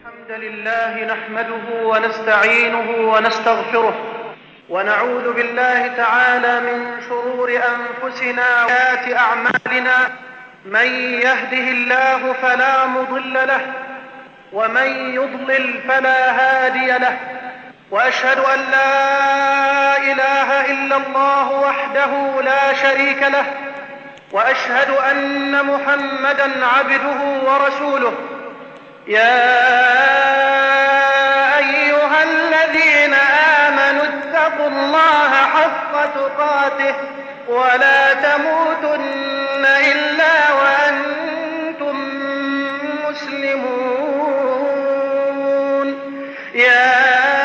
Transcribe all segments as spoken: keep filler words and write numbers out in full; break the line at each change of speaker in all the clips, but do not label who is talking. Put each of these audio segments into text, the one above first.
الحمد لله نحمده ونستعينه ونستغفره ونعوذ بالله تعالى من شرور أنفسنا وسيئات أعمالنا. من يهده الله فلا مضل له ومن يضلل فلا هادي له، وأشهد أن لا إله إلا الله وحده لا شريك له، وأشهد أن محمدًا عبده ورسوله. يا أيها الذين آمنوا اتقوا الله حق تقاته ولا تموتن إلا وأنتم مسلمون. يا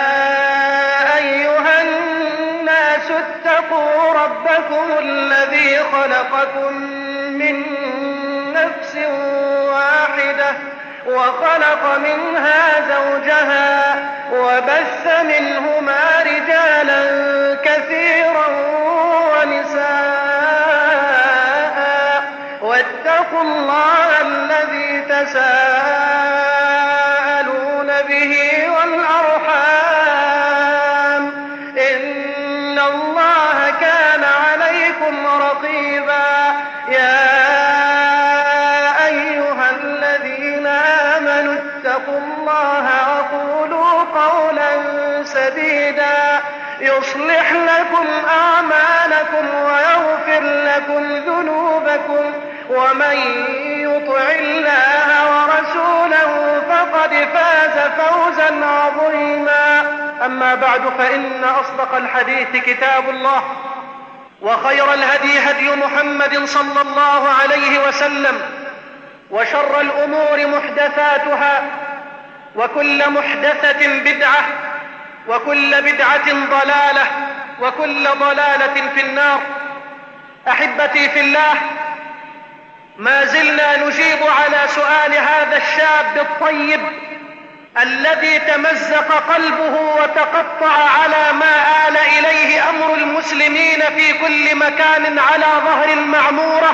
أيها الناس اتقوا ربكم الذي خلقكم من نفس واحدة وخلق منها زوجها وبث منهما رجالا كثيرا ونساء، واتقوا الله الذي تساءلون به والأرحام إن الله كان عليكم رقيبا. يا اتقوا الله وقولوا قولا سديدا يصلح لكم أعمالكم ويغفر لكم ذنوبكم، ومن يطع الله ورسوله فقد فاز فوزا عظيما. أما بعد، فإن أصدق الحديث كتاب الله، وخير الهدي هدي محمد صلى الله عليه وسلم، وشر الأمور محدثاتها، وكل محدثة بدعة، وكل بدعة ضلالة، وكل ضلالة في النار. أحبتي في الله، ما زلنا نجيب على سؤال هذا الشاب الطيب الذي تمزق قلبه وتقطع على ما آل إليه أمر المسلمين في كل مكان على ظهر المعمورة،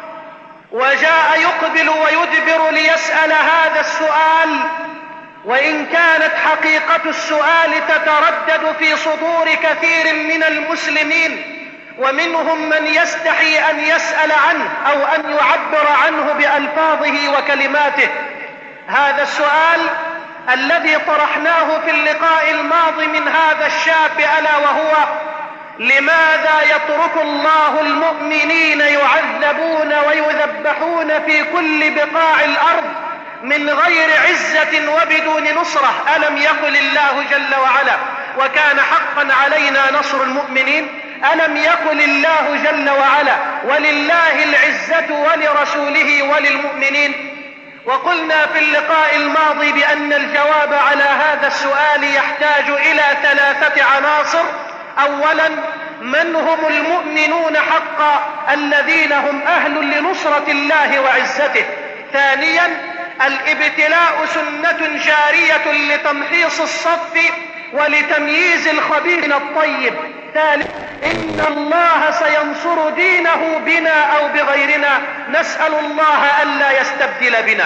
وجاء يقبل ويدبر ليسأل هذا السؤال، وإن كانت حقيقة السؤال تتردد في صدور كثير من المسلمين، ومنهم من يستحي أن يسأل عنه أو أن يعبر عنه بألفاظه وكلماته. هذا السؤال الذي طرحناه في اللقاء الماضي من هذا الشاب ألا وهو: لماذا يترك الله المؤمنين يعذبون ويذبحون في كل بقاع الأرض من غير عزة وبدون نصرة؟ ألم يقل الله جل وعلا: وكان حقا علينا نصر المؤمنين؟ ألم يقل الله جل وعلا: ولله العزة ولرسوله وللمؤمنين؟ وقلنا في اللقاء الماضي بأن الجواب على هذا السؤال يحتاج إلى ثلاثة عناصر. أولا، من هم المؤمنون حقا الذين هم أهل لنصرة الله وعزته؟ ثانيا، الابتلاء سنة جارية لتمحيص الصف ولتمييز الخبيث من الطيب. ثالث، إن الله سينصر دينه بنا أو بغيرنا، نسأل الله ألا يستبدل بنا.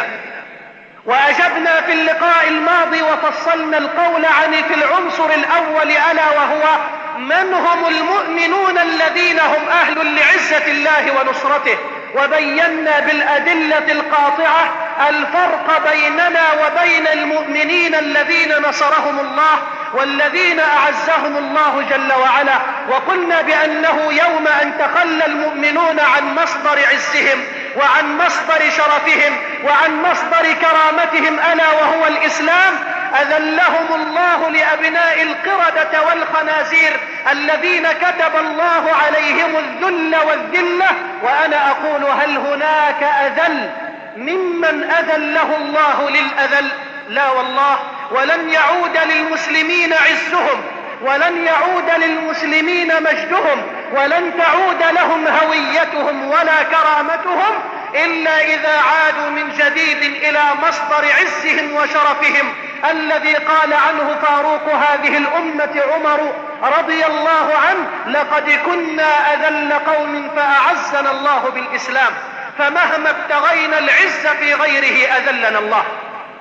وأجبنا في اللقاء الماضي وفصلنا القول عن في العنصر الأول ألا وهو: من هم المؤمنون الذين هم أهل لعزة الله ونصرته، وبينا بالأدلة القاطعة الفرق بيننا وبين المؤمنين الذين نصرهم الله والذين أعزهم الله جل وعلا. وقلنا بأنه يوم أن تخلى المؤمنون عن مصدر عزهم وعن مصدر شرفهم وعن مصدر كرامتهم ألا وهو الإسلام، أذلهم الله لأبناء القردة والخنازير الذين كتب الله عليهم الذل والذلة. وأنا أقول: هل هناك أذل ممن أذله الله للأذل؟ لا والله. ولن يعود للمسلمين عزهم، ولن يعود للمسلمين مجدهم، ولن تعود لهم هويتهم ولا كرامتهم إلا إذا عادوا من جديد إلى مصدر عزهم وشرفهم الذي قال عنه فاروق هذه الأمة عمر رضي الله عنه: لقد كنا أذل قوم فأعزنا الله بالإسلام. فمهما ابتغينا العز في غيره أذلنا الله.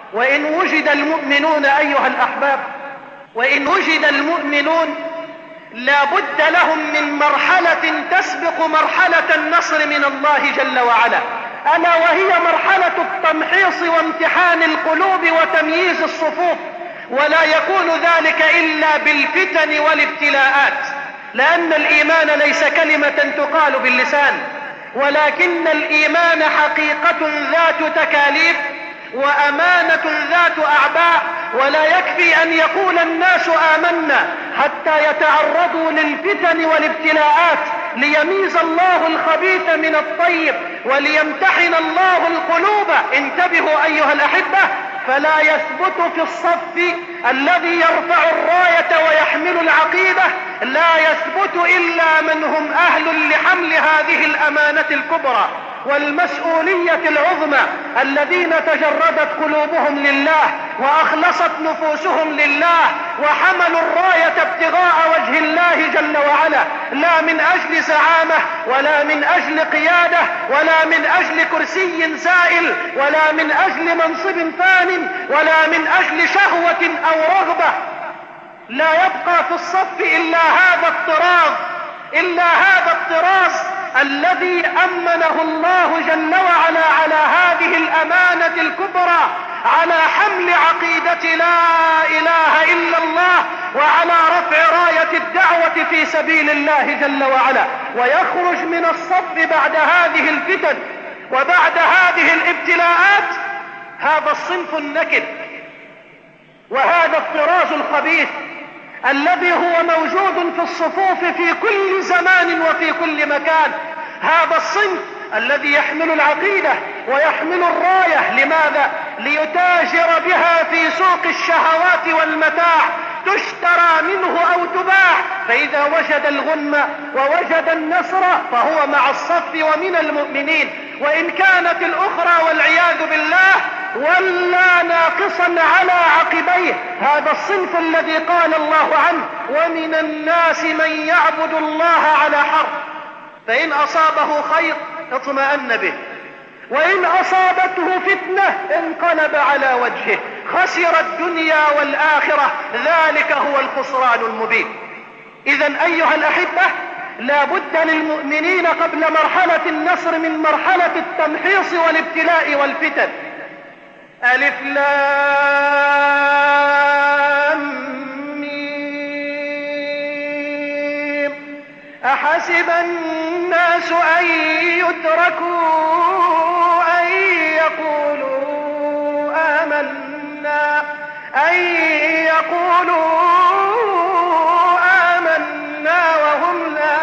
وإن وجد المؤمنون أيها الأحباب، وإن وجد المؤمنون لا بد لهم من مرحلة تسبق مرحلة النصر من الله جل وعلا، ألا وهي مرحلة التمحيص وامتحان القلوب وتمييز الصفوف، ولا يكون ذلك إلا بالفتن والابتلاءات، لأن الإيمان ليس كلمة تقال باللسان، ولكن الإيمان حقيقة ذات تكاليف وأمانة ذات أعباء، ولا يكفي أن يقول الناس آمنا حتى يتعرضوا للفتن والابتلاءات ليميز الله الخبيث من الطيب وليمتحن الله القلوب. انتبهوا أيها الأحبة، فلا يثبت في الصف الذي يرفع الراية ويحمل العقيدة، لا يثبت إلا من هم أهل لحمل هذه الأمانة الكبرى والمسؤولية العظمى، الذين تجردت قلوبهم لله وأخلصت نفوسهم لله وحملوا الراية ابتغاء وجه الله جل وعلا، لا من أجل زعامة ولا من أجل قيادة ولا من أجل كرسي زائل ولا من أجل منصب فان ولا من أجل شهوة أو رغبة. لا يبقى في الصف إلا هذا الطراز، إلا هذا الطراز الذي أمنه الله جل وعلا على هذه الأمانة الكبرى، على حمل عقيدة لا إله إلا الله وعلى رفع راية الدعوة في سبيل الله جل وعلا، ويخرج من الصف بعد هذه الفتن وبعد هذه الابتلاءات هذا الصنف النكد وهذا الطراز الخبيث الذي هو موجود في الصفوف في كل زمان وفي كل مكان، هذا الصنف الذي يحمل العقيدة ويحمل الراية. لماذا؟ ليتاجر بها في سوق الشهوات والمتاع، تشترى منه أو تباع، فإذا وجد الغنم ووجد النصر فهو مع الصف ومن المؤمنين، وإن كانت الأخرى والعياذ بالله ولا ناقصا على عقبيه. هذا الصنف الذي قال الله عنه: ومن الناس من يعبد الله على حرف، فإن أصابه خير اطمأن به وإن أصابته فتنة انقلب على وجهه خسر الدنيا والآخرة، ذلك هو الخسران المبين. إذن أيها الأحبة، لا بد للمؤمنين قبل مرحلة النصر من مرحلة التمحيص والابتلاء والفتن. ألف لام ميم، أحسب الناس أن يتركوا أن يقولوا آمنا أن يقولوا آمنا وهم لا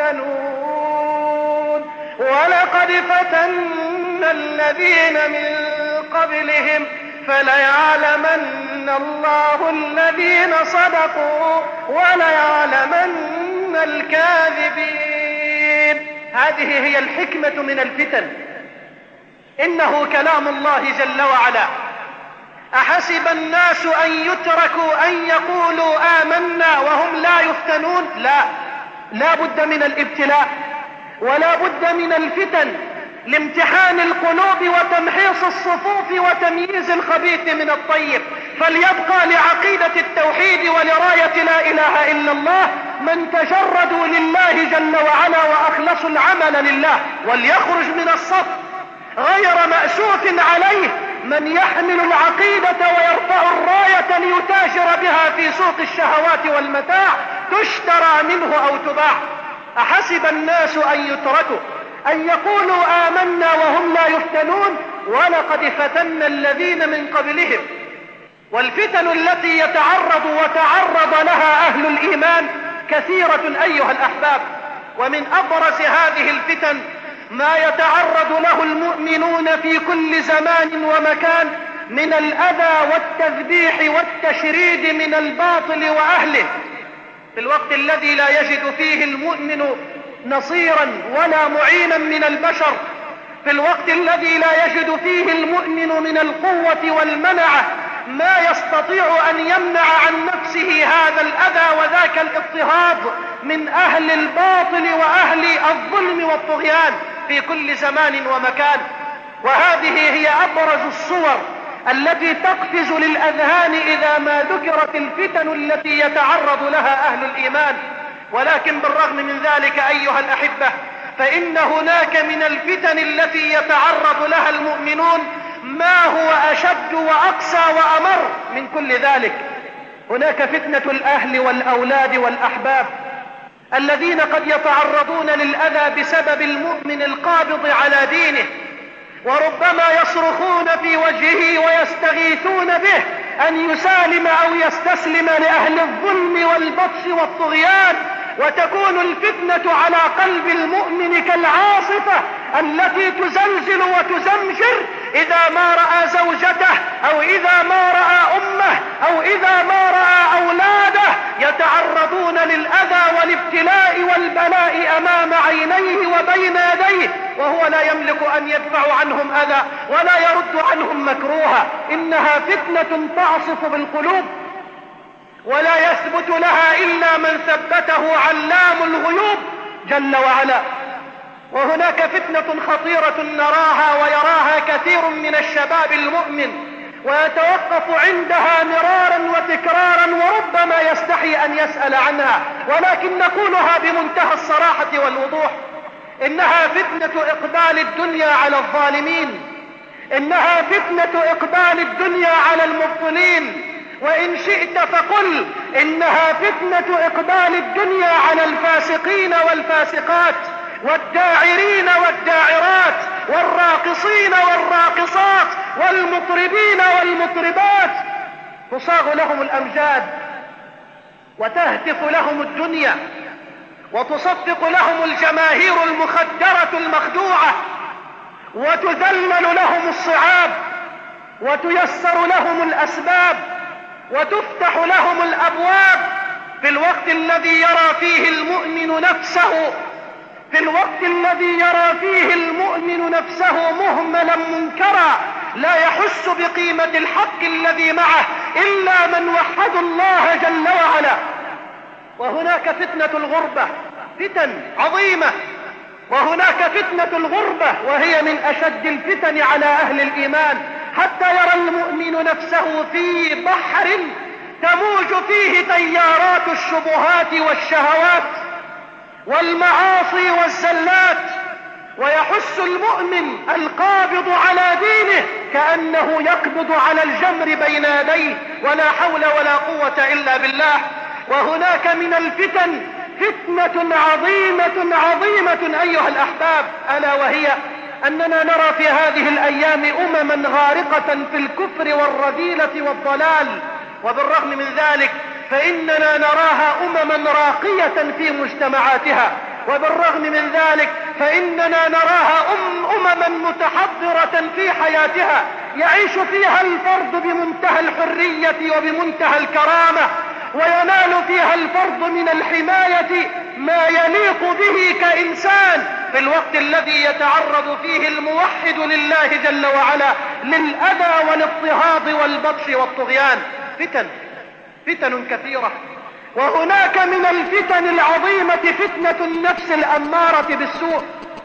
يفتنون، ولقد فتنا الذين من قبلهم فليعلمن الله الذين صدقوا وليعلمن الكاذبين. هذه هي الحكمة من الفتن، إنه كلام الله جل وعلا. أحسب الناس أن يتركوا أن يقولوا آمنا وهم لا يفتنون؟ لا، لا بد من الابتلاء ولا بد من الفتن لامتحان القلوب وتمحيص الصفوف وتمييز الخبيث من الطيب. فليبقى لعقيدة التوحيد ولراية لا إله إلا الله من تجردوا لله جل وعلا وأخلصوا العمل لله، وليخرج من الصف غير مأسوف عليه من يحمل العقيدة ويرفع الراية ليتاجر بها في سوق الشهوات والمتاع، تشترى منه أو تباع. أحسب الناس أن يتركوا أن يقولوا آمنا وهم لا يفتنون ولقد فتنا الذين من قبلهم. والفتن التي يتعرض وتعرض لها أهل الإيمان كثيرة أيها الأحباب، ومن أبرز هذه الفتن ما يتعرض له المؤمنون في كل زمان ومكان من الأذى والتذبيح والتشريد من الباطل وأهله، في الوقت الذي لا يجد فيه المؤمن نصيرا ولا معينا من البشر، في الوقت الذي لا يجد فيه المؤمن من القوة والمنعة ما يستطيع أن يمنع عن نفسه هذا الأذى وذاك الاضطهاد من أهل الباطل وأهل الظلم والطغيان في كل زمان ومكان. وهذه هي أبرز الصور التي تقفز للأذهان إذا ما ذكرت الفتن التي يتعرض لها أهل الإيمان. ولكن بالرغم من ذلك أيها الأحبة، فإن هناك من الفتن التي يتعرض لها المؤمنون ما هو أشد وأقسى وأمر من كل ذلك. هناك فتنة الأهل والأولاد والأحباب الذين قد يتعرضون للأذى بسبب المؤمن القابض على دينه، وربما يصرخون في وجهه ويستغيثون به أن يسالم أو يستسلم لأهل الظلم والبطش والطغيان، وتكون الفتنة على قلب المؤمن كالعاصفة التي تزلزل وتزمجر إذا ما رأى زوجته أو إذا ما رأى أمه أو إذا ما رأى أولاده يتعرضون للأذى والابتلاء والبلاء أمام عينيه وبين يديه، وهو لا يملك أن يدفع عنهم أذى ولا يرد عنهم مكروها. إنها فتنة تعصف بالقلوب ولا يثبت لها إلا من ثبته علام الغيوب جل وعلا. وهناك فتنة خطيرة نراها ويراها كثير من الشباب المؤمن ويتوقف عندها مرارا وتكرارا وربما يستحي أن يسأل عنها، ولكن نقولها بمنتهى الصراحة والوضوح: إنها فتنة إقبال الدنيا على الظالمين، إنها فتنة إقبال الدنيا على المبطلين، وإن شئت فقل إنها فتنة إقبال الدنيا على الفاسقين والفاسقات والداعرين والداعرات والراقصين والراقصات والمطربين والمطربات. تصاغ لهم الأمجاد وتهتف لهم الدنيا وتصفق لهم الجماهير المخدرة المخدوعة وتذلل لهم الصعاب وتيسر لهم الأسباب وتفتح لهم الأبواب في الوقت الذي يرى فيه المؤمن نفسه في الوقت الذي يرى فيه المؤمن نفسه مهملا منكرا لا يحس بقيمة الحق الذي معه إلا من وحد الله جل وعلا. وهناك فتنة الغربة، فتن عظيمة، وهناك فتنة الغربة وهي من أشد الفتن على أهل الإيمان، حتى يرى المؤمن نفسه في بحر تموج فيه تيارات الشبهات والشهوات والمعاصي والزلات، ويحس المؤمن القابض على دينه كأنه يقبض على الجمر بين يديه، ولا حول ولا قوة إلا بالله. وهناك من الفتن فتنة عظيمة عظيمة أيها الأحباب، ألا وهي أننا نرى في هذه الأيام أمما غارقة في الكفر والرذيلة والضلال، وبالرغم من ذلك فإننا نراها أمما راقية في مجتمعاتها، وبالرغم من ذلك فإننا نراها أم أمما متحضرة في حياتها يعيش فيها الفرد بمنتهى الحرية وبمنتهى الكرامة، وينال فيها الفرد من الحماية ما يليق به كإنسان، في الوقت الذي يتعرض فيه الموحد لله جل وعلا للأذى والاضطهاد والبطش والطغيان. فتن فتن كثيرة. وهناك من الفتن العظيمة فتنة النفس الأمارة بالسوء.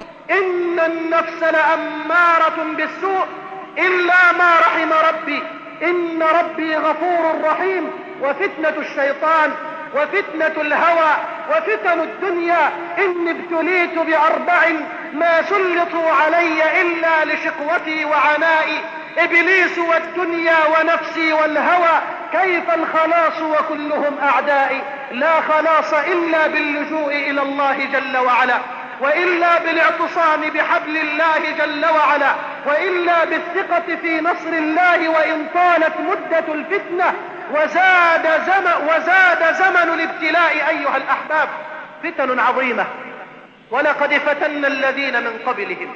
إن النفس لأمارة بالسوء إلا ما رحم ربي إن ربي غفور رحيم. وفتنة الشيطان وفتنة الهوى وفتن الدنيا. إن ابتليت بأربع ما سلطوا علي إلا لشقوتي وعنائي: إبليس والدنيا ونفسي والهوى، كيف الخلاص وكلهم أعدائي؟ لا خلاص إلا باللجوء إلى الله جل وعلا، وإلا بالاعتصام بحبل الله جل وعلا، وإلا بالثقة في نصر الله وإن طالت مدة الفتنة وزاد زمن, وزاد زمن الابتلاء. أيها الأحباب، فتن عظيمة، ولقد فتنا الذين من قبلهم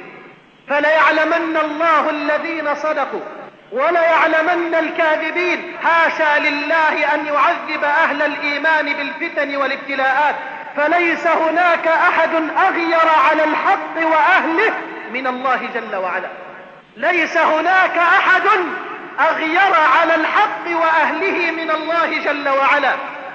فليعلمن الله الذين صدقوا وليعلمن الكاذبين. حاشا لله أن يعذب أهل الإيمان بالفتن والابتلاءات، فليس هناك أحد أغير على الحق وأهله من الله جل وعلا. ليس هناك أحد أغير على الحق وأهله من الله جل وعلا،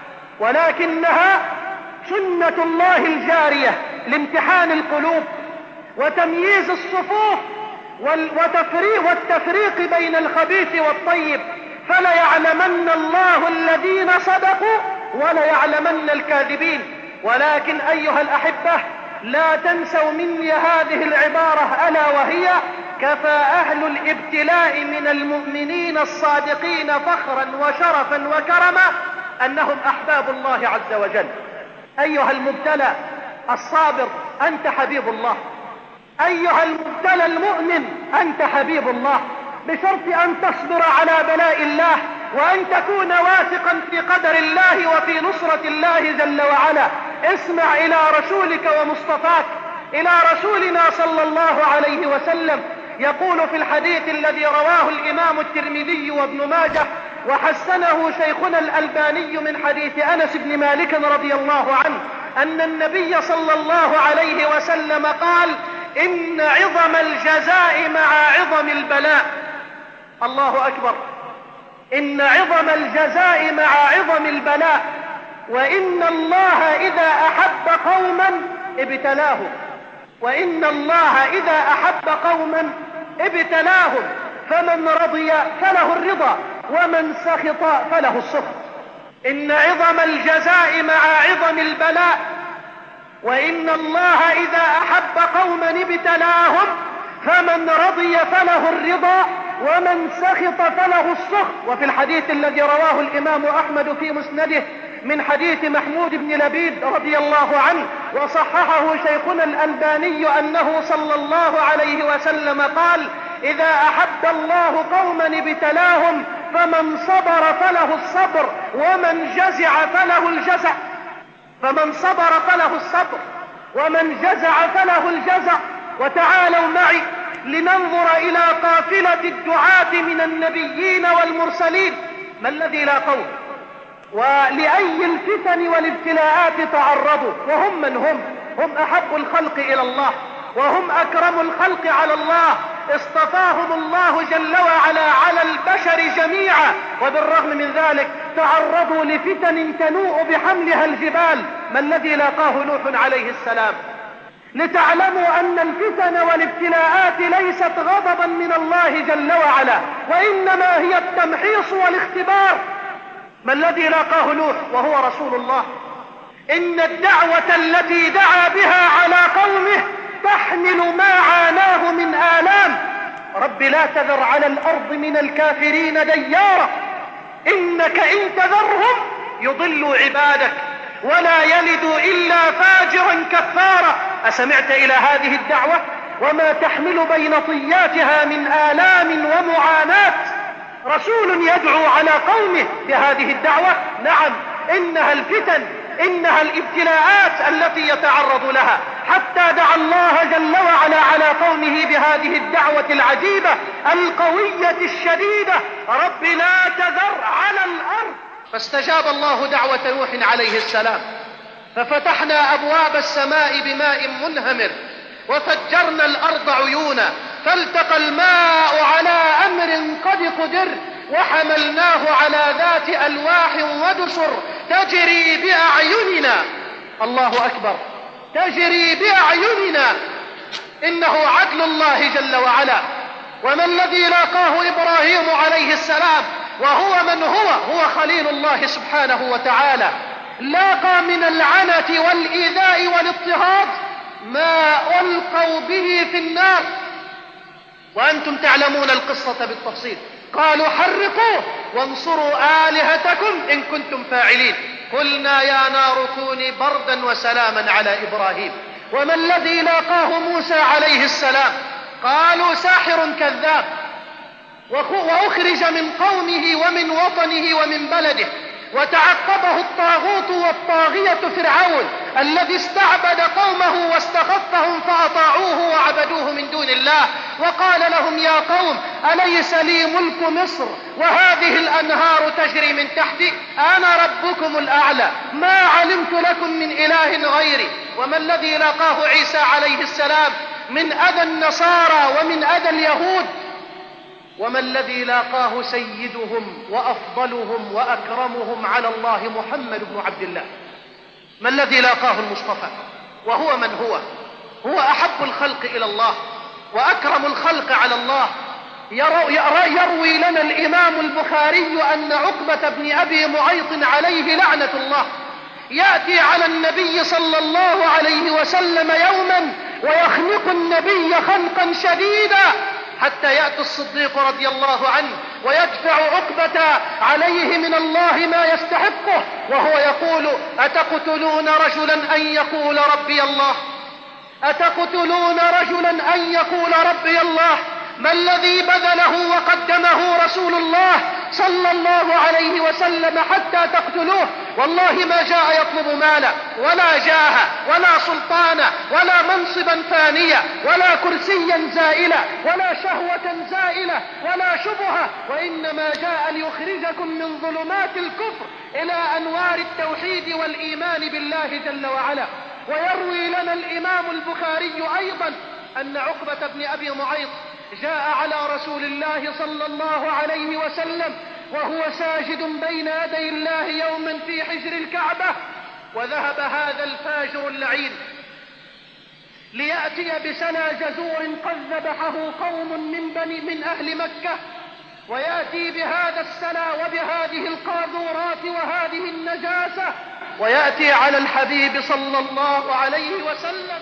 ولكنها سنة الله الجارية لامتحان القلوب وتمييز الصفوف والتفريق بين الخبيث والطيب، فليعلمن الله الذين صدقوا وليعلمن الكاذبين. ولكن أيها الأحبة، لا تنسوا مني هذه العبارة، ألا وهي: كفى أهل الابتلاء من المؤمنين الصادقين فخرا وشرفا وكرما أنهم أحباب الله عز وجل. أيها المبتلى الصابر، أنت حبيب الله. أيها المبتلى المؤمن، أنت حبيب الله، بشرط أن تصبر على بلاء الله، وأن تكون واثقا في قدر الله وفي نصرة الله جل وعلا. اسمع إلى رسولك ومصطفاك، إلى رسولنا صلى الله عليه وسلم، يقول في الحديث الذي رواه الإمام الترمذي وابن ماجه وحسنه شيخنا الألباني من حديث أنس بن مالك رضي الله عنه، أن النبي صلى الله عليه وسلم قال: إن عظم الجزاء مع عظم البلاء. الله أكبر! إن عظم الجزاء مع عظم البلاء، وإن الله إذا أحب قوما ابتلاهم، وإن الله إذا أحب قوما ابتلاهم، فمن رضي فله الرضا، ومن سخط فله السخط. إن عظم الجزاء مع عظم البلاء، وإن الله إذا أحب قوما ابتلاهم، فمن رضي فله الرضا، ومن سخط فله السخط. وفي الحديث الذي رواه الإمام أحمد في مسنده من حديث محمود بن لبيد رضي الله عنه وصححه شيخنا الألباني أنه صلى الله عليه وسلم قال: إذا أحب الله قوما ابتلاهم، فمن صبر فله الصبر، ومن جزع فله الجزع. فمن صبر فله الصبر، ومن جزع فله الجزع. وتعالوا معي لننظر إلى قافلة الدعاة من النبيين والمرسلين، ما الذي لاقوه ولأي الفتن والابتلاءات تعرضوا، وهم من هم؟ هم أحب الخلق إلى الله، وهم أكرم الخلق على الله. اصطفاهم الله جل وعلا على البشر جميعا، وبالرغم من ذلك تعرضوا لفتن تنوء بحملها الجبال. ما الذي لاقاه نوح عليه السلام؟ لتعلموا أن الفتن والابتلاءات ليست غضبا من الله جل وعلا، وإنما هي التمحيص والاختبار. ما الذي لاقاه نوح وهو رسول الله؟ إن الدعوة التي دعا بها على قومه تحمل ما عاناه من آلام. رب لا تذر على الأرض من الكافرين ديارا، إنك إن تذرهم يضلوا عبادك ولا يلدوا إلا فاجرا كفارا. أسمعت إلى هذه الدعوة وما تحمل بين طياتها من آلام ومعاناة؟ رسول يدعو على قومه بهذه الدعوة. نعم، إنها الفتن، إنها الابتلاءات التي يتعرض لها، حتى دعا الله جل وعلا على قومه بهذه الدعوة العجيبة القوية الشديدة: رب لا تذر على الأرض. فاستجاب الله دعوة نوح عليه السلام، ففتحنا أبواب السماء بماء منهمر، وفجرنا الأرض عيونا، فالتقى الماء على أمر قد قدر، وحملناه على ذات ألواح ودسر تجري بأعيننا. الله أكبر! تجري بأعيننا. إنه عدل الله جل وعلا. وما الذي لاقاه إبراهيم عليه السلام وهو من هو؟ هو خليل الله سبحانه وتعالى. لاقى من العنة والإيذاء والاضطهاد ما ألقوا به في النار، وأنتم تعلمون القصة بالتفصيل. قالوا: حرقوه وانصروا آلهتكم إن كنتم فاعلين. قلنا: يا نار كوني بردا وسلاما على إبراهيم. وما الذي لاقاه موسى عليه السلام؟ قالوا: ساحر كذاب، وأخرج من قومه ومن وطنه ومن بلده، وتعقبه الطاغوت والطاغية فرعون الذي استعبد قومه واستخفهم فأطاعوه وعبدوه من دون الله، وقال لهم: يا قوم أليس لي ملك مصر وهذه الأنهار تجري من تحتي؟ أنا ربكم الأعلى، ما علمت لكم من إله غيري. وما الذي لاقاه عيسى عليه السلام من أذى النصارى ومن أذى اليهود؟ وما الذي لاقاه سيدهم وأفضلهم وأكرمهم على الله محمد بن عبد الله؟ ما الذي لاقاه المصطفى وهو من هو؟ هو أحب الخلق إلى الله، وأكرم الخلق على الله. يروي لنا الإمام البخاري أن عقبة بن أبي معيط عليه لعنة الله يأتي على النبي صلى الله عليه وسلم يوما ويخنق النبي خنقا شديدا، حتى يأتي الصديق رضي الله عنه ويدفع عقبة عليه من الله ما يستحقه، وهو يقول: أتقتلون رجلا أن يقول ربي الله؟ أتقتلون رجلا أن يقول ربي الله؟ ما الذي بذله وقدمه رسول الله صلى الله عليه وسلم حتى تقتلوه؟ والله ما جاء يطلب مالا ولا جاها ولا سلطانا ولا منصبا فانيا ولا كرسيا زائلا ولا شهوة زائلة ولا شبهة، وإنما جاء ليخرجكم من ظلمات الكفر إلى أنوار التوحيد والإيمان بالله جل وعلا. ويروي لنا الإمام البخاري أيضا أن عقبة بن أبي معيط جاء على رسول الله صلى الله عليه وسلم وهو ساجد بين يدي الله يوما في حجر الكعبة، وذهب هذا الفاجر اللعين ليأتي بسنا جزور قد ذبحه قوم من بني من أهل مكة، ويأتي بهذا السنا وبهذه القاذورات وهذه النجاسة، ويأتي على الحبيب صلى الله عليه وسلم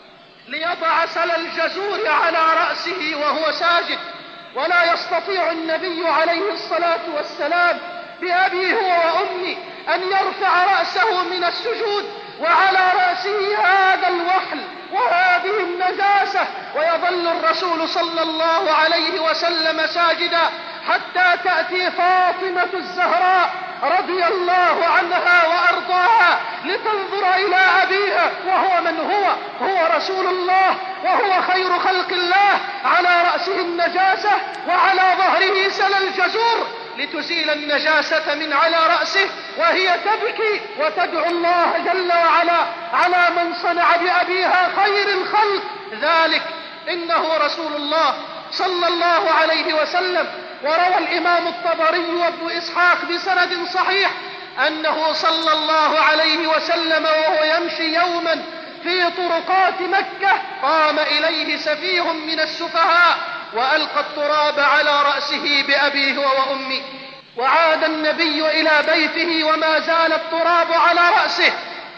ليضع سل الجزور على رأسه وهو ساجد، ولا يستطيع النبي عليه الصلاة والسلام بأبي هو وأمي أن يرفع رأسه من السجود وعلى رأسه هذا الوحل وهذه النجاسة، ويظل الرسول صلى الله عليه وسلم ساجدا حتى تأتي فاطمة الزهراء رضي الله عنها وأرضاها لتنظر إلى أبيها، وهو من هو؟ هو رسول الله وهو خير خلق الله، على رأسه النجاسة وعلى ظهره سل الجزور لتزيل النجاسة من على رأسه، وهي تبكي وتدعو الله جل وعلا على من صنع بأبيها خير الخلق ذلك، إنه رسول الله صلى الله عليه وسلم. وروى الإمام الطبري وابن إسحاق بسند صحيح أنه صلى الله عليه وسلم وهو يمشي يوما في طرقات مكة قام إليه سفيه من السفهاء وألقى التراب على رأسه بأبيه وأمي، وعاد النبي إلى بيته وما زال التراب على رأسه،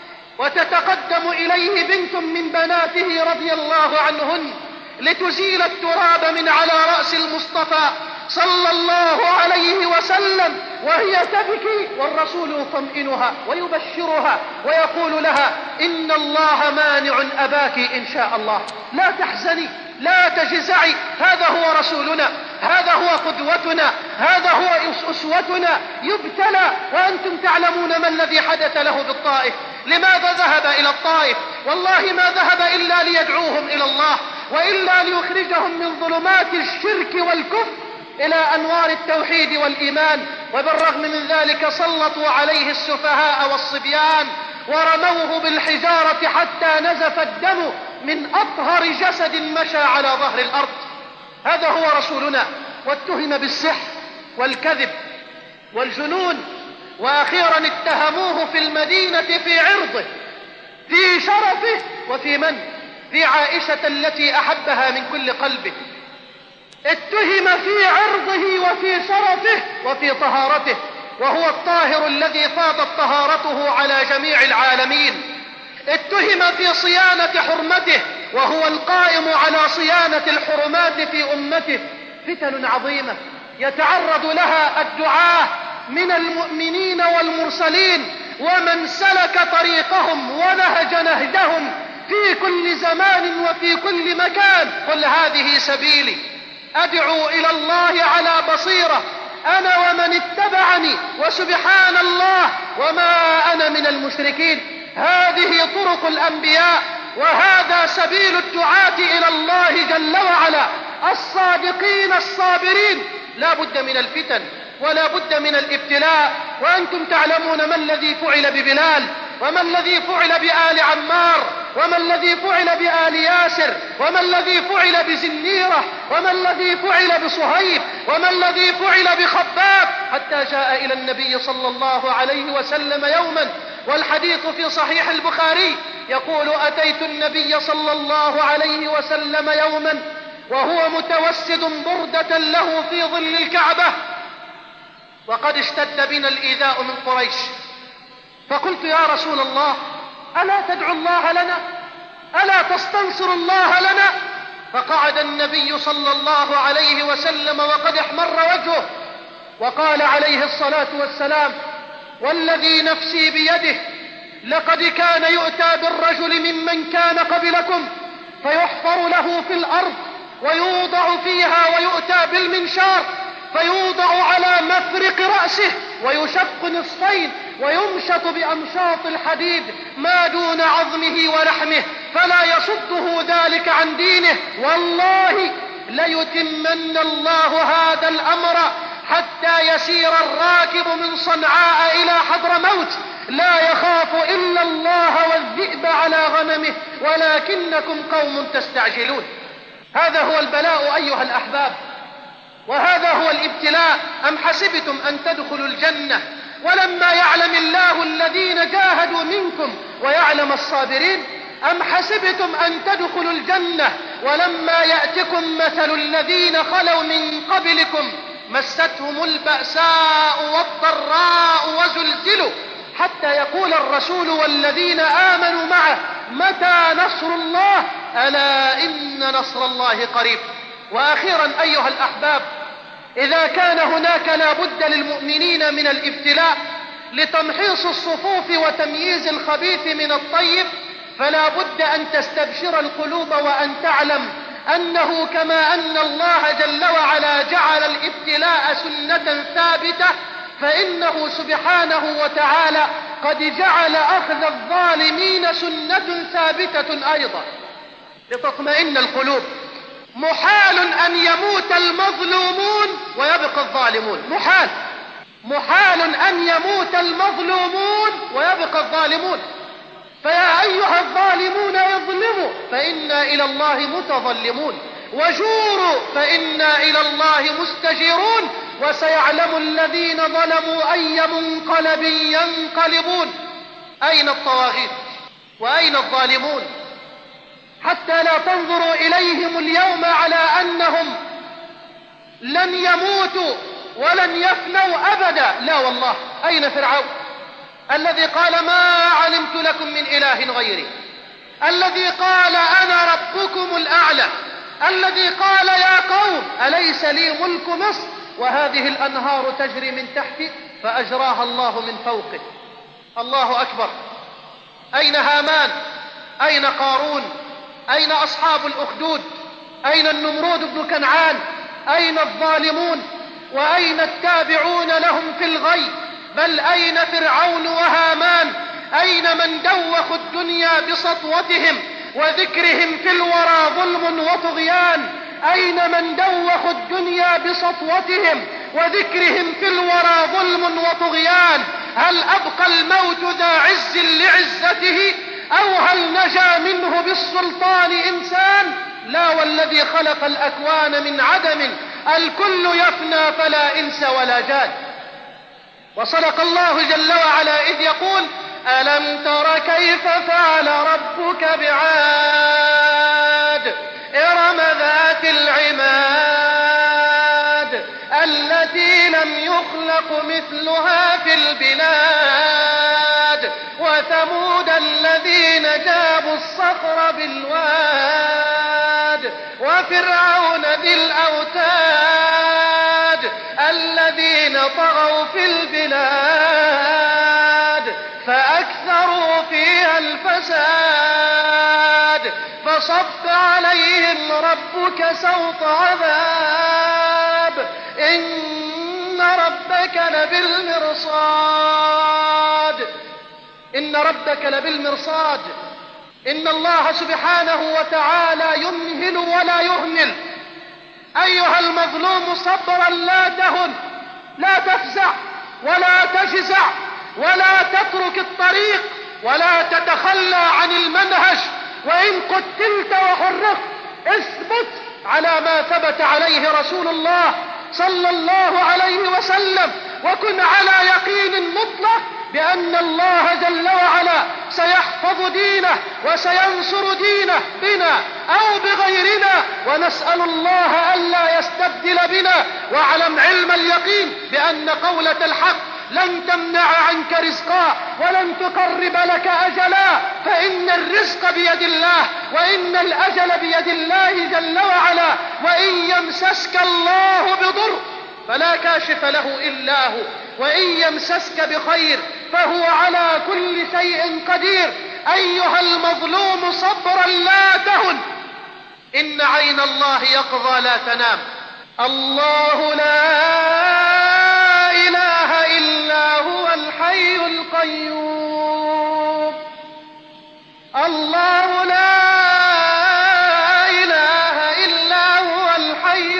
وتتقدم إليه بنت من بناته رضي الله عنهن لتزيل التراب من على رأس المصطفى صلى الله عليه وسلم، وهي تبكي والرسول يطمئنها ويبشرها ويقول لها: إن الله مانع أباك إن شاء الله، لا تحزني لا تجزعي، هذا هو رسولنا، هذا هو قدوتنا، هذا هو أسوتنا، يبتلى وأنتم تعلمون ما الذي حدث له بالطائف. لماذا ذهب إلى الطائف؟ والله ما ذهب إلا ليدعوهم إلى الله وإلا ليخرجهم من ظلمات الشرك والكفر إلى أنوار التوحيد والإيمان، وبالرغم من ذلك سلطوا عليه السفهاء والصبيان ورموه بالحجارة حتى نزف الدم من أطهر جسد مشى على ظهر الأرض. هذا هو رسولنا، واتهم بالسحر والكذب والجنون، وأخيرا اتهموه في المدينة في عرضه في شرفه وفي من؟ في عائشة التي أحبها من كل قلبه، اتهم في عرضه وفي شرفه وفي طهارته، وهو الطاهر الذي فاضت طهارته على جميع العالمين. اتهم في صيانة حرمته وهو القائم على صيانة الحرمات في أمته. فتن عظيمة يتعرض لها الدعاة من المؤمنين والمرسلين ومن سلك طريقهم ونهج نهجهم في كل زمان وفي كل مكان. قل هذه سبيلي أدعو إلى الله على بصيرة أنا ومن اتبعني وسبحان الله وما أنا من المشركين. هذه طرق الأنبياء وهذا سبيل الدعاة إلى الله جل وعلا الصادقين الصابرين. لا بد من الفتن ولا بد من الابتلاء، وأنتم تعلمون ما الذي فعل ببلال وما الذي فعل بآل عمار وما الذي فعل بآل ياسر وما الذي فعل بزنيرة وما الذي فعل بصهيب وما الذي فعل بخباب، حتى جاء إلى النبي صلى الله عليه وسلم يوما، والحديث في صحيح البخاري، يقول: أتيت النبي صلى الله عليه وسلم يوما
وهو متوسد بردة له في ظل الكعبة، وقد اشتد بنا الإيذاء من قريش. فقلت يا رسول الله ألا تدعو الله لنا؟ ألا تستنصر الله لنا؟ فقعد النبي صلى الله عليه وسلم وقد احمر وجهه، وقال عليه الصلاة والسلام: والذي نفسي بيده لقد كان يؤتى بالرجل ممن كان قبلكم فيحفر له في الأرض ويوضع فيها، ويؤتى بالمنشار فيوضع على مفرق رأسه ويشق نصفين ويمشط بأمشاط الحديد ما دون عظمه ولحمه، فلا يصده ذلك عن دينه. والله ليتمن الله هذا الأمر حتى يسير الراكب من صنعاء إلى حضرموت لا يخاف إلا الله والذئب على غنمه، ولكنكم قوم تستعجلون. هذا هو البلاء أيها الأحباب، وهذا هو الابتلاء. أم حسبتم أن تدخلوا الجنة ولما يعلم الله الذين جاهدوا منكم ويعلم الصابرين؟ أم حسبتم أن تدخلوا الجنة ولما يأتكم مثل الذين خلوا من قبلكم مستهم البأساء والضراء وزلزلوا حتى يقول الرسول والذين آمنوا معه متى نصر الله؟ ألا إن نصر الله قريب. وأخيرا أيها الأحباب، إذا كان هناك لا بد للمؤمنين من الابتلاء لتمحيص الصفوف وتمييز الخبيث من الطيب، فلا بد أن تستبشر القلوب وأن تعلم أنه كما أن الله جل وعلا جعل الابتلاء سنة ثابتة، فإنه سبحانه وتعالى قد جعل أخذ الظالمين سنة ثابتة أيضا لتطمئن القلوب. محال أن يموت المظلومون ويبقى الظالمون، محال محال أن يموت المظلومون ويبقى الظالمون. فيا أيها الظالمون اظلموا فإنا إلى الله متظلمون، وجوروا فإنا إلى الله مستجيرون، وسيعلم الذين ظلموا أي منقلب ينقلبون. أين الطواغيت وأين الظالمون؟ حتى لا تنظروا إليهم اليوم على أنهم لن يموتوا ولن يفنوا أبدا. لا والله، أين فرعون الذي قال ما علمت لكم من إله غيري، الذي قال أنا ربكم الأعلى، الذي قال يا قوم أليس لي ملك مصر وهذه الأنهار تجري من تحتي فأجراها الله من فوقه. الله أكبر. أين هامان؟ أين قارون؟ أين أصحاب الأخدود؟ أين النمرود بن كنعان؟ أين الظالمون؟ وأين التابعون لهم في الغي؟ بل أين فرعون وهامان؟ أين من دوخوا الدنيا بسطوتهم وذكرهم في الورى ظلم وطغيان؟ أين من دوخوا الدنيا بسطوتهم وذكرهم في الورى ظلم وطغيان؟ هل أبقى الموت ذا عز لعزته أو هل نجا منه بالسلطان إنسان؟ لا، والذي خلق الأكوان من عدم الكل يفنى فلا إنس ولا جاد. وصدق الله جل وعلا إذ يقول ألم تر كيف فعل ربك بعاد إرم ذات العماد التي لم يخلق مثلها في البلاد وثمود الذين جابوا الصخر بالواد وفرعون ذي الأوتاد الذين طغوا في البلاد فأكثروا فيها الفساد فصب عليهم ربك سوط عذاب إن ربك لبالمرصاد إن ربك لبالمرصاد. إن الله سبحانه وتعالى يمهل ولا يهمل. أيها المظلوم صبرا لا تهن، لا تفزع ولا تجزع ولا تترك الطريق ولا تتخلى عن المنهج. وإن قتلت وحرقت اثبت على ما ثبت عليه رسول الله صلى الله عليه وسلم، وكن على يقين مطلق بأن الله جل وعلا سيحفظ دينه وسينصر دينه بنا أو بغيرنا، ونسأل الله ألا يستبدل بنا. واعلم علم اليقين بأن قولة الحق لن تمنع عنك رزقا ولن تقرب لك أجلا، فإن الرزق بيد الله وإن الأجل بيد الله جل وعلا. وإن يمسسك الله بضر فلا كاشف له إلا هو، وإن يمسسك بخير فهو على كل شيء قدير. أيها المظلوم صبرا لا تهن، إن عين الله يقظى لا تنام. الله لا إله إلا هو الحي القيوم، الله لا إله إلا هو الحي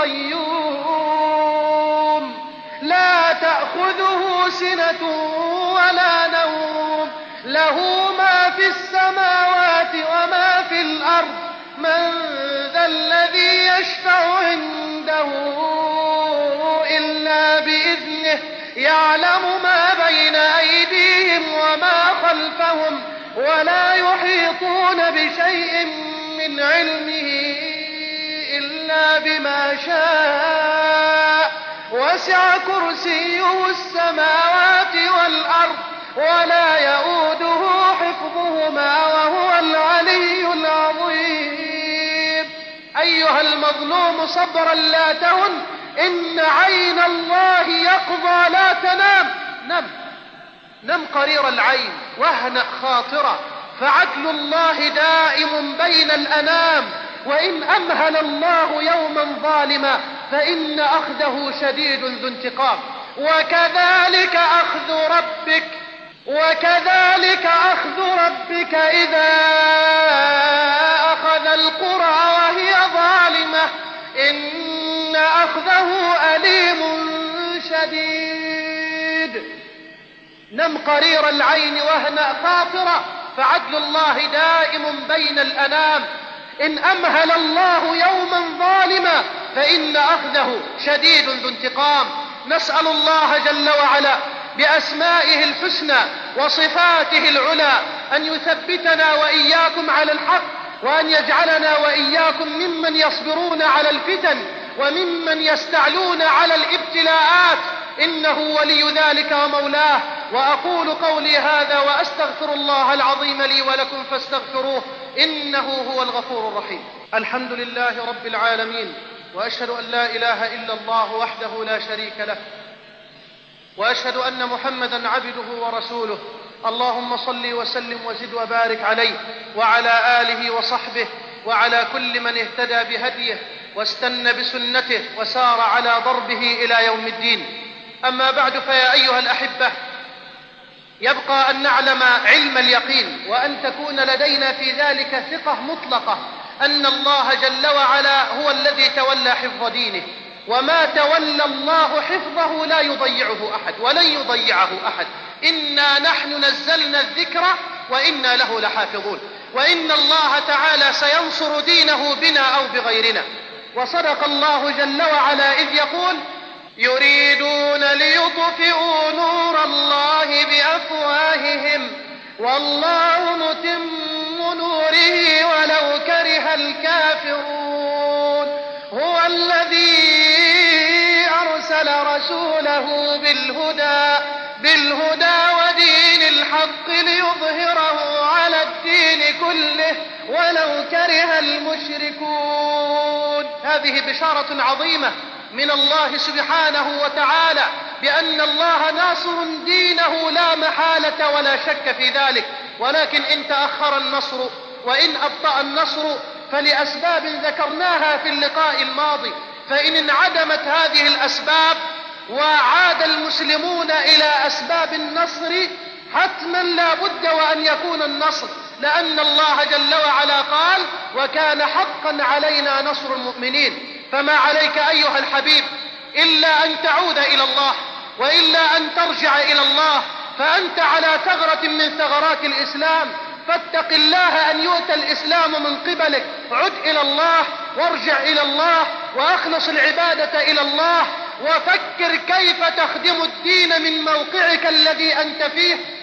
القيوم، لا تأخذه سنة ولا نوم، له ما في السماوات وما في الأرض. من ذا الذي يشفع عنده إلا بإذنه، يعلم ما بين أيديهم وما خلفهم، ولا يحيطون بشيء من علمه إلا بما شاء، وسع كرسيه السماوات والأرض ولا يؤوده حفظهما وهو العلي العظيم. أيها المظلوم صبرا لا تهن، إن عين الله يقظى لا تنام. نم نم قرير العين واهنأ خاطرا، فعدل الله دائم بين الأنام. وإن أمهل الله يوما ظالما فإن أخذه شديد ذو انتقام. وكذلك أخذ ربك وكذلك أخذ ربك إذا أخذ القرى وهي ظالمة، إن أخذه أليم شديد. نم قرير العين واهنأ خاطرا، فعدل الله دائم بين الأنام. إن أمهل الله يوما ظالما فإن أخذه شديد ذو انتقام. نسأل الله جل وعلا بأسمائه الحسنى وصفاته العلى أن يثبتنا وإياكم على الحق، وأن يجعلنا وإياكم ممن يصبرون على الفتن وممن يستعلون على الابتلاءات، إنه ولي ذلك ومولاه. وأقول قولي هذا وأستغفر الله العظيم لي ولكم فاستغفروه، إنه هو الغفور الرحيم. الحمد لله رب العالمين، وأشهد أن لا إله إلا الله وحده لا شريك له، وأشهد أن محمدا عبده ورسوله. اللهم صل وسلم وزد وبارك عليه وعلى آله وصحبه وعلى كل من اهتدى بهديه واستنى بسنته وسار على ضربه إلى يوم الدين. أما بعد، فيا أيها الأحبة، يبقى أن نعلم علم اليقين، وأن تكون لدينا في ذلك ثقة مطلقة أن الله جل وعلا هو الذي تولى حفظ دينه، وما تولى الله حفظه لا يضيعه أحد ولن يضيعه أحد. إنا نحن نزلنا الذكر وإنا له لحافظون، وإن الله تعالى سينصر دينه بنا أو بغيرنا. وصدق الله جل وعلا إذ يقول: يريدون ليطفئوا نور الله بأفواههم والله متم نوره ولو كره الكافرون. هو الذي أرسل رسوله بالهدى بالهدى ودين الحق ليظهره على الدين كله ولو كره المشركون. هذه بشارة عظيمة من الله سبحانه وتعالى بأن الله ناصر دينه لا محالة ولا شك في ذلك. ولكن إن تأخر النصر وإن أبطأ النصر فلأسباب ذكرناها في اللقاء الماضي، فإن انعدمت هذه الأسباب وعاد المسلمون إلى أسباب النصر حتما لا بد وأن يكون النصر، لأن الله جل وعلا قال: وكان حقا علينا نصر المؤمنين. فما عليك أيها الحبيب إلا أن تعود إلى الله، وإلا أن ترجع إلى الله، فأنت على ثغرة من ثغرات الإسلام، فاتق الله أن يؤتى الإسلام من قبلك. عد إلى الله وارجع إلى الله وأخلص العبادة إلى الله، وفكر كيف تخدم الدين من موقعك الذي أنت فيه،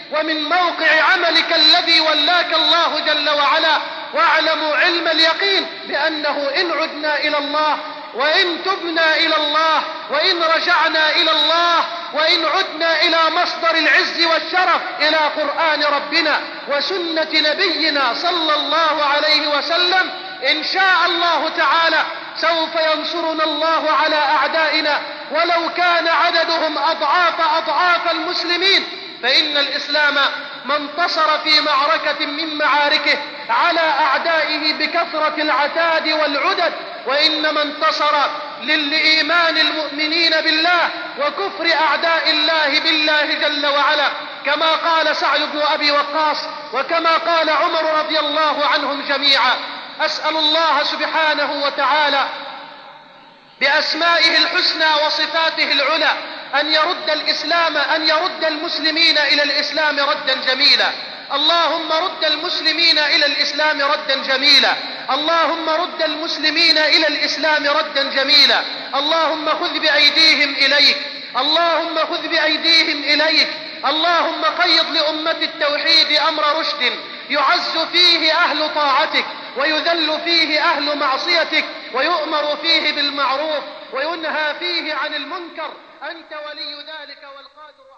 ومن موقع عملك الذي ولاك الله جل وعلا. واعلموا علم اليقين بأنه إن عدنا إلى الله، وإن تبنا إلى الله، وإن رجعنا إلى الله، وإن عدنا إلى مصدر العز والشرف إلى قرآن ربنا وسنة نبينا صلى الله عليه وسلم، إن شاء الله تعالى سوف ينصرنا الله على أعدائنا، ولو كان عددهم أضعاف أضعاف المسلمين. فإن الإسلام ما انتصر في معركة من معاركه على أعدائه بكثرة العتاد والعدد، وإنما انتصر للإيمان المؤمنين بالله وكفر أعداء الله بالله جل وعلا، كما قال سعد بن أبي وقاص وكما قال عمر رضي الله عنهم جميعا. أسأل الله سبحانه وتعالى بأسمائه الحسنى وصفاته العلى أن يرد الإسلام أن يرد المسلمين إلى الإسلام ردا جميلا. اللهم رد المسلمين إلى الإسلام ردا جميلا. اللهم رد المسلمين إلى الإسلام ردا جميلا. اللهم خذ بأيديهم إليك، اللهم خذ بأيديهم إليك. اللهم قيض لأمة التوحيد أمر رشد يعز فيه أهل طاعتك ويذل فيه أهل معصيتك، ويؤمر فيه بالمعروف وينهى فيه عن المنكر. أنت ولي ذلك والقادر